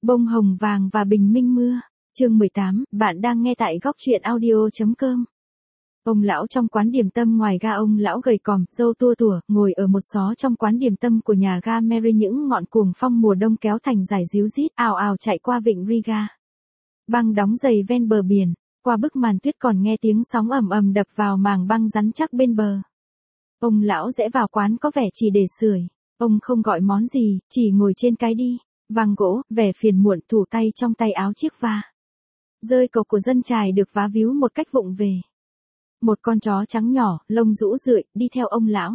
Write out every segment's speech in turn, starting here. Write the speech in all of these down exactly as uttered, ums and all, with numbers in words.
Bông hồng vàng và bình minh mưa. Chương mười tám, bạn đang nghe tại góc truyện audio.com. Ông lão trong quán điểm tâm ngoài ga, ông lão gầy còm, râu tua tủa, ngồi ở một xó trong quán điểm tâm của nhà ga Mary. Những ngọn cuồng phong mùa đông kéo thành dải ríu rít ào ào chạy qua vịnh Riga. Băng đóng dày ven bờ biển, qua bức màn tuyết còn nghe tiếng sóng ầm ầm đập vào màng băng rắn chắc bên bờ. Ông lão rẽ vào quán có vẻ chỉ để sưởi. Ông không gọi món gì, chỉ ngồi trên cái đi vàng gỗ, vẻ phiền muộn, thủ tay trong tay áo chiếc va rơi cộc của dân chài được vá víu một cách vụng về. Một con chó trắng nhỏ, lông rũ rượi, đi theo ông lão.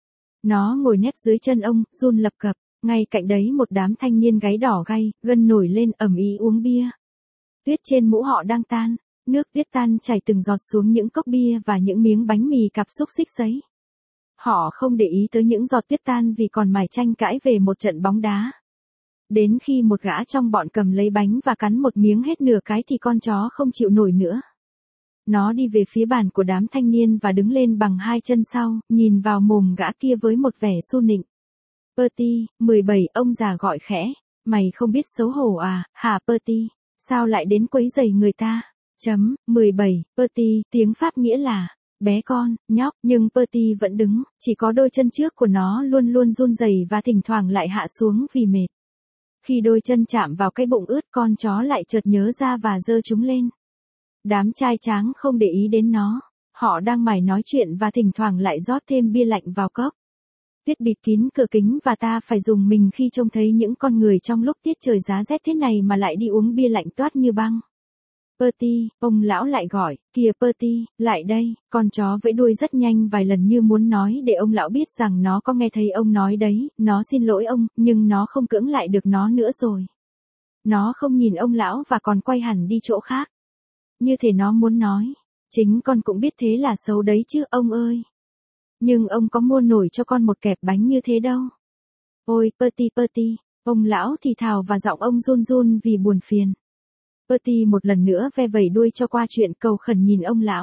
Nó ngồi nép dưới chân ông, run lập cập. Ngay cạnh đấy một đám thanh niên gáy đỏ gay, gân nổi lên ầm ĩ uống bia. Tuyết trên mũ họ đang tan, nước tuyết tan chảy từng giọt xuống những cốc bia và những miếng bánh mì cặp xúc xích giấy. Họ không để ý tới những giọt tuyết tan vì còn mải tranh cãi về một trận bóng đá. Đến khi một gã trong bọn cầm lấy bánh và cắn một miếng hết nửa cái thì con chó không chịu nổi nữa. Nó đi về phía bàn của đám thanh niên và đứng lên bằng hai chân sau, nhìn vào mồm gã kia với một vẻ su nịnh. Bertie, mười bảy, ông già gọi khẽ. Mày không biết xấu hổ à, hả Bertie? Sao lại đến quấy rầy người ta? Chấm, mười bảy, Bertie, tiếng Pháp nghĩa là bé con, nhóc, nhưng Bertie vẫn đứng, chỉ có đôi chân trước của nó luôn luôn run rẩy và thỉnh thoảng lại hạ xuống vì mệt. Khi đôi chân chạm vào cái bụng ướt, con chó lại chợt nhớ ra và giơ chúng lên. Đám trai tráng không để ý đến nó, họ đang mải nói chuyện và thỉnh thoảng lại rót thêm bia lạnh vào cốc. Tuyết bịt kín cửa kính và ta phải dùng mình khi trông thấy những con người trong lúc tiết trời giá rét thế này mà lại đi uống bia lạnh toát như băng. Bertie, ông lão lại gọi, kìa Bertie, lại đây. Con chó vẫy đuôi rất nhanh vài lần như muốn nói để ông lão biết rằng nó có nghe thấy ông nói đấy, nó xin lỗi ông, nhưng nó không cưỡng lại được nó nữa rồi. Nó không nhìn ông lão và còn quay hẳn đi chỗ khác. Như thể nó muốn nói, chính con cũng biết thế là xấu đấy chứ ông ơi. Nhưng ông có mua nổi cho con một kẹp bánh như thế đâu. Ôi, Bertie Bertie, ông lão thì thào và giọng ông run run vì buồn phiền. Bertie một lần nữa ve vẩy đuôi cho qua chuyện, cầu khẩn nhìn ông lão.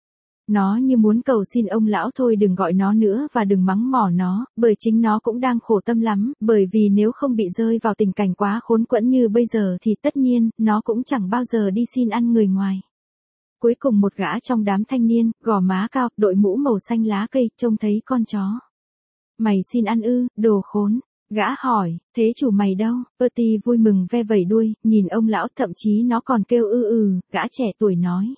Nó như muốn cầu xin ông lão thôi đừng gọi nó nữa và đừng mắng mỏ nó, bởi chính nó cũng đang khổ tâm lắm, bởi vì nếu không bị rơi vào tình cảnh quá khốn quẫn như bây giờ thì tất nhiên, nó cũng chẳng bao giờ đi xin ăn người ngoài. Cuối cùng một gã trong đám thanh niên, gò má cao, đội mũ màu xanh lá cây, trông thấy con chó. Mày xin ăn ư, đồ khốn. Gã hỏi, thế chủ mày đâu? Bertie vui mừng ve vẩy đuôi, nhìn ông lão, thậm chí nó còn kêu ư ừ, gã trẻ tuổi nói.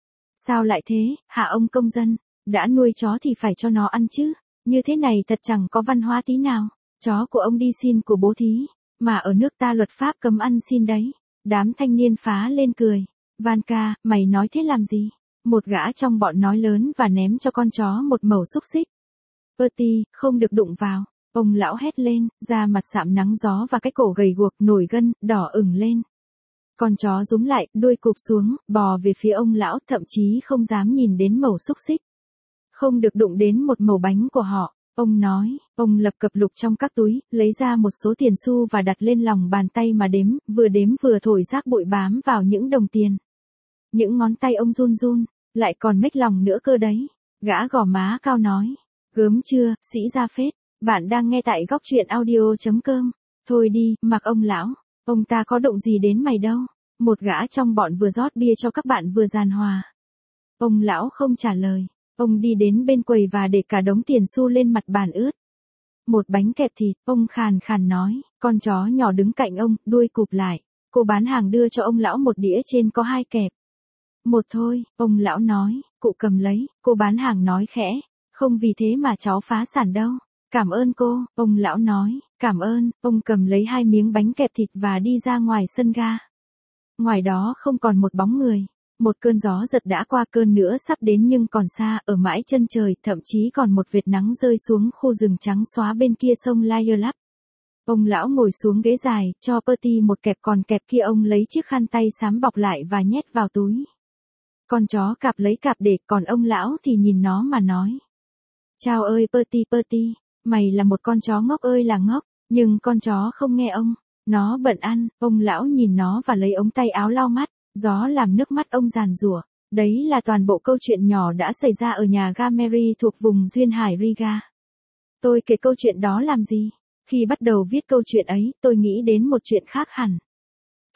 Sao lại thế, hả ông công dân? Đã nuôi chó thì phải cho nó ăn chứ. Như thế này thật chẳng có văn hóa tí nào. Chó của ông đi xin của bố thí, mà ở nước ta luật pháp cấm ăn xin đấy. Đám thanh niên phá lên cười. Vanka, mày nói thế làm gì? Một gã trong bọn nói lớn và ném cho con chó một mẩu xúc xích. Bertie, không được đụng vào. Ông lão hét lên, da mặt sạm nắng gió và cái cổ gầy guộc nổi gân, đỏ ửng lên. Con chó rúm lại, đuôi cụp xuống, bò về phía ông lão, thậm chí không dám nhìn đến mẩu xúc xích. Không được đụng đến một mẩu bánh của họ, ông nói. Ông lập cập lục trong các túi, lấy ra một số tiền xu và đặt lên lòng bàn tay mà đếm, vừa đếm vừa thổi rác bụi bám vào những đồng tiền. Những ngón tay ông run run, lại còn mếch lòng nữa cơ đấy. Gã gò má cao nói. Gớm chưa, sĩ gia phết. Bạn đang nghe tại góc truyện audio.com. Thôi đi, mặc ông lão. Ông ta có động gì đến mày đâu. Một gã trong bọn vừa rót bia cho các bạn vừa giàn hòa. Ông lão không trả lời. Ông đi đến bên quầy và để cả đống tiền xu lên mặt bàn ướt. Một bánh kẹp thịt, ông khàn khàn nói. Con chó nhỏ đứng cạnh ông, đuôi cụp lại. Cô bán hàng đưa cho ông lão một đĩa trên có hai kẹp. Một thôi, ông lão nói. Cụ cầm lấy, cô bán hàng nói khẽ. Không vì thế mà cháu phá sản đâu. Cảm ơn cô, ông lão nói. Cảm ơn, ông cầm lấy hai miếng bánh kẹp thịt và đi ra ngoài sân ga. Ngoài đó không còn một bóng người. Một cơn gió giật đã qua, cơn nữa sắp đến nhưng còn xa, ở mãi chân trời, thậm chí còn một vệt nắng rơi xuống khu rừng trắng xóa bên kia sông Lyre. Ông lão ngồi xuống ghế dài, cho Bertie một kẹp, còn kẹp kia ông lấy chiếc khăn tay xám bọc lại và nhét vào túi. Con chó cạp lấy cạp để, còn ông lão thì nhìn nó mà nói. Chao ơi Bertie Bertie, mày là một con chó ngốc ơi là ngốc, nhưng con chó không nghe ông, nó bận ăn. Ông lão nhìn nó và lấy ống tay áo lau mắt, gió làm nước mắt ông giàn giụa. Đấy là toàn bộ câu chuyện nhỏ đã xảy ra ở nhà ga Mary thuộc vùng duyên hải Riga. Tôi kể câu chuyện đó làm gì? Khi bắt đầu viết câu chuyện ấy, tôi nghĩ đến một chuyện khác hẳn.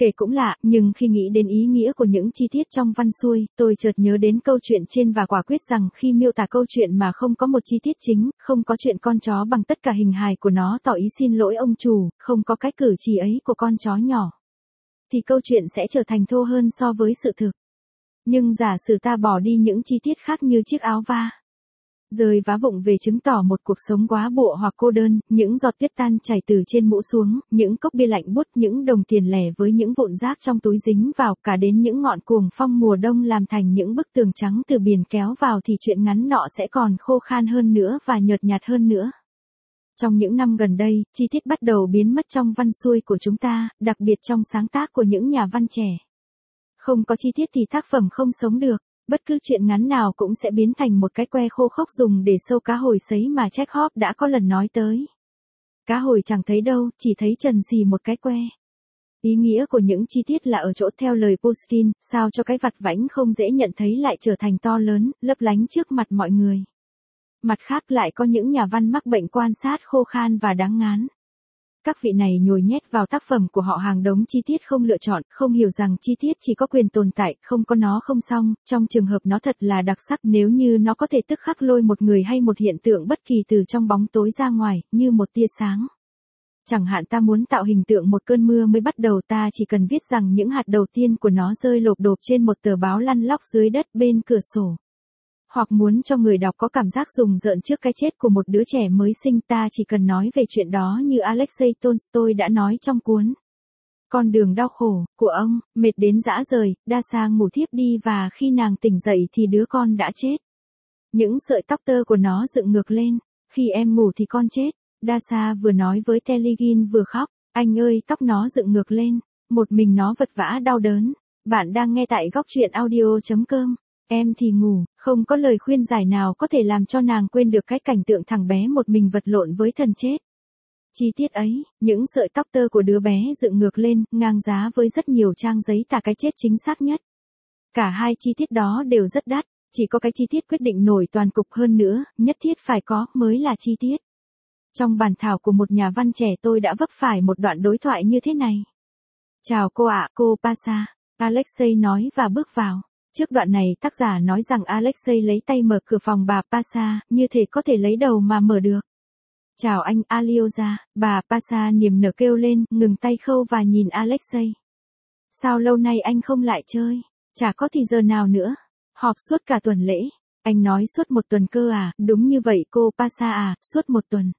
Kể cũng lạ, nhưng khi nghĩ đến ý nghĩa của những chi tiết trong văn xuôi, tôi chợt nhớ đến câu chuyện trên và quả quyết rằng khi miêu tả câu chuyện mà không có một chi tiết chính, không có chuyện con chó bằng tất cả hình hài của nó tỏ ý xin lỗi ông chủ, không có cái cử chỉ ấy của con chó nhỏ, thì câu chuyện sẽ trở thành thô hơn so với sự thực. Nhưng giả sử ta bỏ đi những chi tiết khác như chiếc áo va rơi vá vụng về chứng tỏ một cuộc sống quá bụa hoặc cô đơn, những giọt tuyết tan chảy từ trên mũ xuống, những cốc bia lạnh buốt, những đồng tiền lẻ với những vụn rác trong túi dính vào, cả đến những ngọn cuồng phong mùa đông làm thành những bức tường trắng từ biển kéo vào, thì chuyện ngắn nọ sẽ còn khô khan hơn nữa và nhợt nhạt hơn nữa. Trong những năm gần đây, chi tiết bắt đầu biến mất trong văn xuôi của chúng ta, đặc biệt trong sáng tác của những nhà văn trẻ. Không có chi tiết thì tác phẩm không sống được. Bất cứ chuyện ngắn nào cũng sẽ biến thành một cái que khô khốc dùng để sâu cá hồi sấy mà Chekhov đã có lần nói tới. Cá hồi chẳng thấy đâu, chỉ thấy trần xì một cái que. Ý nghĩa của những chi tiết là ở chỗ, theo lời Pushkin, sao cho cái vặt vãnh không dễ nhận thấy lại trở thành to lớn, lấp lánh trước mặt mọi người. Mặt khác lại có những nhà văn mắc bệnh quan sát khô khan và đáng ngán. Các vị này nhồi nhét vào tác phẩm của họ hàng đống chi tiết không lựa chọn, không hiểu rằng chi tiết chỉ có quyền tồn tại, không có nó không xong, trong trường hợp nó thật là đặc sắc nếu như nó có thể tức khắc lôi một người hay một hiện tượng bất kỳ từ trong bóng tối ra ngoài, như một tia sáng. Chẳng hạn ta muốn tạo hình tượng một cơn mưa mới bắt đầu, ta chỉ cần viết rằng những hạt đầu tiên của nó rơi lộp độp trên một tờ báo lăn lóc dưới đất bên cửa sổ. Hoặc muốn cho người đọc có cảm giác rùng rợn trước cái chết của một đứa trẻ mới sinh, ta chỉ cần nói về chuyện đó như Alexei Tolstoy đã nói trong cuốn Con đường đau khổ của ông, mệt đến rã rời, Dasha ngủ thiếp đi và khi nàng tỉnh dậy thì đứa con đã chết. Những sợi tóc tơ của nó dựng ngược lên, khi em ngủ thì con chết. Dasha vừa nói với Telegin vừa khóc, anh ơi tóc nó dựng ngược lên, một mình nó vật vã đau đớn. Bạn đang nghe tại góc truyện audio chấm com. Em thì ngủ, không có lời khuyên giải nào có thể làm cho nàng quên được cái cảnh tượng thằng bé một mình vật lộn với thần chết. Chi tiết ấy, những sợi tóc tơ của đứa bé dựng ngược lên, ngang giá với rất nhiều trang giấy tả cái chết chính xác nhất. Cả hai chi tiết đó đều rất đắt, chỉ có cái chi tiết quyết định nổi toàn cục hơn nữa, nhất thiết phải có, mới là chi tiết. Trong bản thảo của một nhà văn trẻ tôi đã vấp phải một đoạn đối thoại như thế này. Chào cô ạ, cô Pasha, Alexei nói và bước vào. Trước đoạn này tác giả nói rằng Alexei lấy tay mở cửa phòng bà Pasha, như thể có thể lấy đầu mà mở được. Chào anh Alyosha, bà Pasha niềm nở kêu lên, ngừng tay khâu và nhìn Alexei. Sao lâu nay anh không lại chơi? Chả có thì giờ nào nữa. Họp suốt cả tuần lễ. Anh nói suốt một tuần cơ à? Đúng như vậy cô Pasha à, suốt một tuần.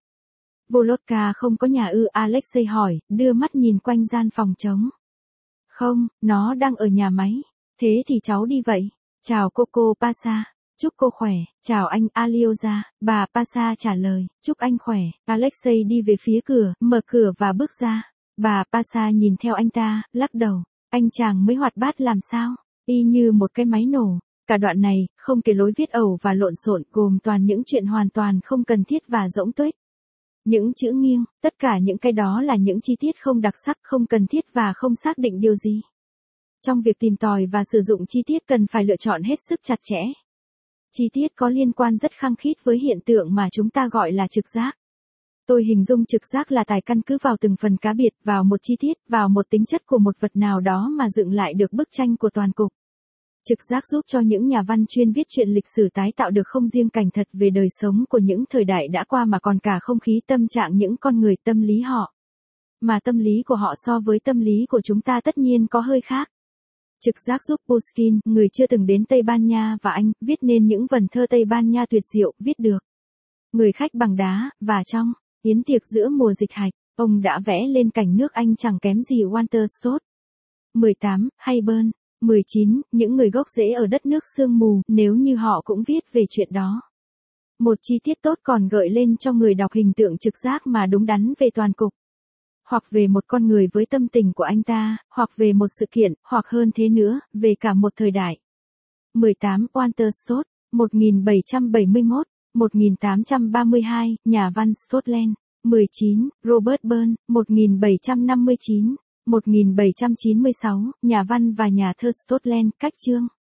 Volodka không có nhà ư? Alexei hỏi, đưa mắt nhìn quanh gian phòng trống. Không, nó đang ở nhà máy. Thế thì cháu đi vậy. Chào cô cô Pasha. Chúc cô khỏe. Chào anh Alyosha. Bà Pasha trả lời. Chúc anh khỏe. Alexei đi về phía cửa, mở cửa và bước ra. Bà Pasha nhìn theo anh ta, lắc đầu. Anh chàng mới hoạt bát làm sao? Y như một cái máy nổ. Cả đoạn này, không kể lối viết ẩu và lộn xộn, gồm toàn những chuyện hoàn toàn không cần thiết và rỗng tuếch. Những chữ nghiêng, tất cả những cái đó là những chi tiết không đặc sắc, không cần thiết và không xác định điều gì. Trong việc tìm tòi và sử dụng chi tiết cần phải lựa chọn hết sức chặt chẽ. Chi tiết có liên quan rất khăng khít với hiện tượng mà chúng ta gọi là trực giác. Tôi hình dung trực giác là tài căn cứ vào từng phần cá biệt, vào một chi tiết, vào một tính chất của một vật nào đó mà dựng lại được bức tranh của toàn cục. Trực giác giúp cho những nhà văn chuyên viết truyện lịch sử tái tạo được không riêng cảnh thật về đời sống của những thời đại đã qua mà còn cả không khí tâm trạng những con người, tâm lý họ. Mà tâm lý của họ so với tâm lý của chúng ta tất nhiên có hơi khác. Trực giác giúp Pushkin, người chưa từng đến Tây Ban Nha và Anh, viết nên những vần thơ Tây Ban Nha tuyệt diệu, viết được. Người khách bằng đá, và trong yến tiệc giữa mùa dịch hạch, ông đã vẽ lên cảnh nước Anh chẳng kém gì Walter Scott. mười tám, hay Burn. mười chín, những người gốc rễ ở đất nước sương mù, nếu như họ cũng viết về chuyện đó. Một chi tiết tốt còn gợi lên cho người đọc hình tượng trực giác mà đúng đắn về toàn cục. Hoặc về một con người với tâm tình của anh ta, hoặc về một sự kiện, hoặc hơn thế nữa, về cả một thời đại. mười tám, Walter Scott, một nghìn bảy trăm bảy mươi mốt đến một nghìn tám trăm ba mươi hai, nhà văn Scotland. mười chín, Robert Burns, một nghìn bảy trăm năm mươi chín đến một nghìn bảy trăm chín mươi sáu, nhà văn và nhà thơ Scotland, cách chương.